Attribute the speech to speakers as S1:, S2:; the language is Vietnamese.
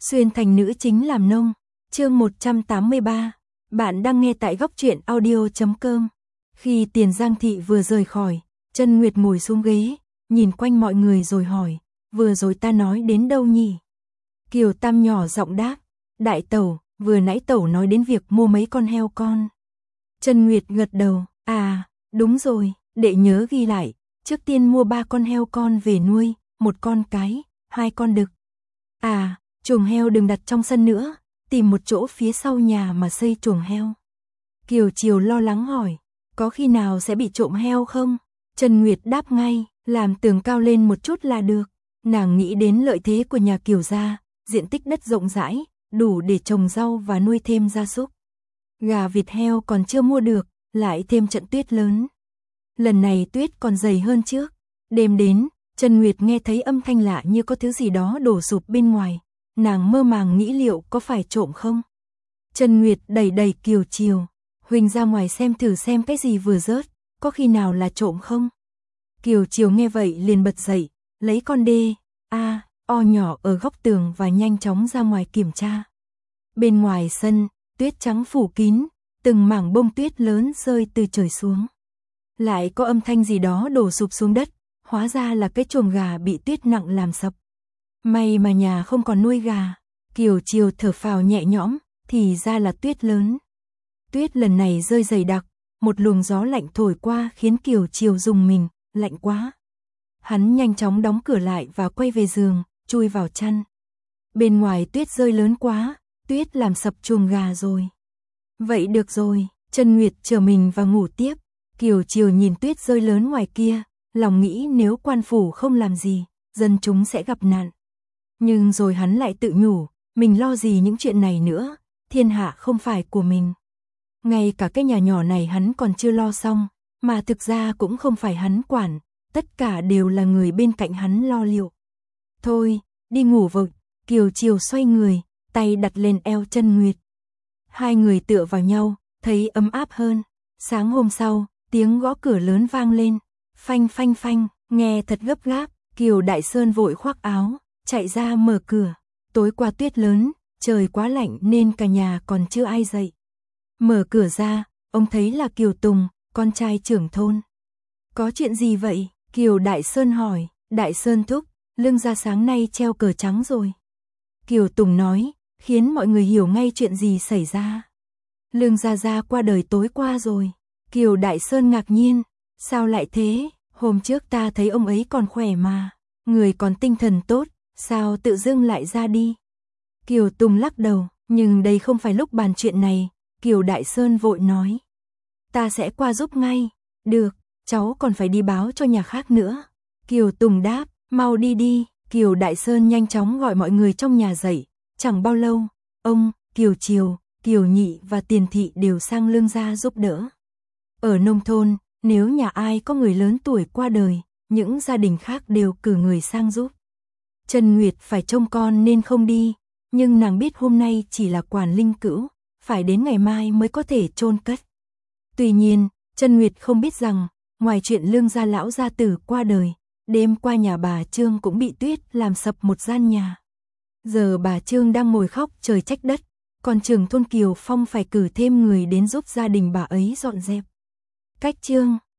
S1: Xuyên thành nữ chính làm nông. Chương 183. Bạn đang nghe tại góc truyện audio.com. Khi Tiền Giang Thị vừa rời khỏi, Chân Nguyệt ngồi xuống ghế, nhìn quanh mọi người rồi hỏi, vừa rồi ta nói đến đâu nhỉ? Kiều Tam nhỏ giọng đáp, đại tẩu, vừa nãy tẩu nói đến việc mua mấy con heo con. Chân Nguyệt gật đầu, à, đúng rồi, đệ nhớ ghi lại, trước tiên mua 3 con heo con về nuôi, 1 con cái, 2 con đực. À, chuồng heo đừng đặt trong sân nữa, tìm một chỗ phía sau nhà mà xây chuồng heo. Kiều Chiều lo lắng hỏi, có khi nào sẽ bị trộm heo không? Trần Nguyệt đáp ngay, làm tường cao lên một chút là được. Nàng nghĩ đến lợi thế của nhà Kiều gia, diện tích đất rộng rãi, đủ để trồng rau và nuôi thêm gia súc. Gà vịt heo còn chưa mua được, lại thêm trận tuyết lớn. Lần này tuyết còn dày hơn trước. Đêm đến, Trần Nguyệt nghe thấy âm thanh lạ như có thứ gì đó đổ sụp bên ngoài. Nàng mơ màng nghĩ liệu có phải trộm không? Trần Nguyệt đẩy đẩy Kiều Chiều, Huỳnh ra ngoài xem thử xem cái gì vừa rớt, có khi nào là trộm không? Kiều Chiều nghe vậy liền bật dậy, lấy con đê, o nhỏ ở góc tường và nhanh chóng ra ngoài kiểm tra. Bên ngoài sân, tuyết trắng phủ kín, từng mảng bông tuyết lớn rơi từ trời xuống. Lại có âm thanh gì đó đổ sụp xuống đất, hóa ra là cái chuồng gà bị tuyết nặng làm sập. May mà nhà không còn nuôi gà. Kiều Chiều thở phào nhẹ nhõm, thì ra là tuyết lớn. Tuyết lần này rơi dày đặc, một luồng gió lạnh thổi qua khiến Kiều Chiều rùng mình, lạnh quá. Hắn nhanh chóng đóng cửa lại và quay về giường, chui vào chăn. Bên ngoài tuyết rơi lớn quá, tuyết làm sập chuồng gà rồi. Vậy được rồi, Trần Nguyệt chờ mình và ngủ tiếp. Kiều Chiều nhìn tuyết rơi lớn ngoài kia, lòng nghĩ nếu quan phủ không làm gì, dân chúng sẽ gặp nạn. Nhưng rồi hắn lại tự nhủ, mình lo gì những chuyện này nữa, thiên hạ không phải của mình. Ngay cả cái nhà nhỏ này hắn còn chưa lo xong, mà thực ra cũng không phải hắn quản, tất cả đều là người bên cạnh hắn lo liệu. Thôi, đi ngủ vội. Kiều Chiều xoay người, tay đặt lên eo Trần Nguyệt. Hai người tựa vào nhau, thấy ấm áp hơn. Sáng hôm sau, tiếng gõ cửa lớn vang lên, phanh phanh phanh, nghe thật gấp gáp. Kiều Đại Sơn vội khoác áo, chạy ra mở cửa. Tối qua tuyết lớn, trời quá lạnh nên cả nhà còn chưa ai dậy. Mở cửa ra, ông thấy là Kiều Tùng, con trai trưởng thôn. Có chuyện gì vậy? Kiều Đại Sơn hỏi. Đại Sơn thúc, Lương gia sáng nay treo cờ trắng rồi. Kiều Tùng nói, khiến mọi người hiểu ngay chuyện gì xảy ra. Lương gia qua đời tối qua rồi. Kiều Đại Sơn ngạc nhiên, sao lại thế? Hôm trước ta thấy ông ấy còn khỏe mà, người còn tinh thần tốt, sao tự dưng lại ra đi? Kiều Tùng lắc đầu, nhưng đây không phải lúc bàn chuyện này. Kiều Đại Sơn vội nói, ta sẽ qua giúp ngay. Được, cháu còn phải đi báo cho nhà khác nữa. Kiều Tùng đáp, mau đi đi. Kiều Đại Sơn nhanh chóng gọi mọi người trong nhà dậy. Chẳng bao lâu, ông, Kiều Chiều, Kiều Nhị và Tiền Thị đều sang Lương gia giúp đỡ. Ở nông thôn, nếu nhà ai có người lớn tuổi qua đời, những gia đình khác đều cử người sang giúp. Trần Nguyệt phải trông con nên không đi, nhưng nàng biết hôm nay chỉ là quản linh cữu, phải đến ngày mai mới có thể chôn cất. Tuy nhiên, Trần Nguyệt không biết rằng, ngoài chuyện Lương gia lão gia tử qua đời, đêm qua nhà bà Trương cũng bị tuyết làm sập một gian nhà. Giờ bà Trương đang ngồi khóc trời trách đất, còn trưởng thôn Kiều Phong phải cử thêm người đến giúp gia đình bà ấy dọn dẹp. Cách Trương,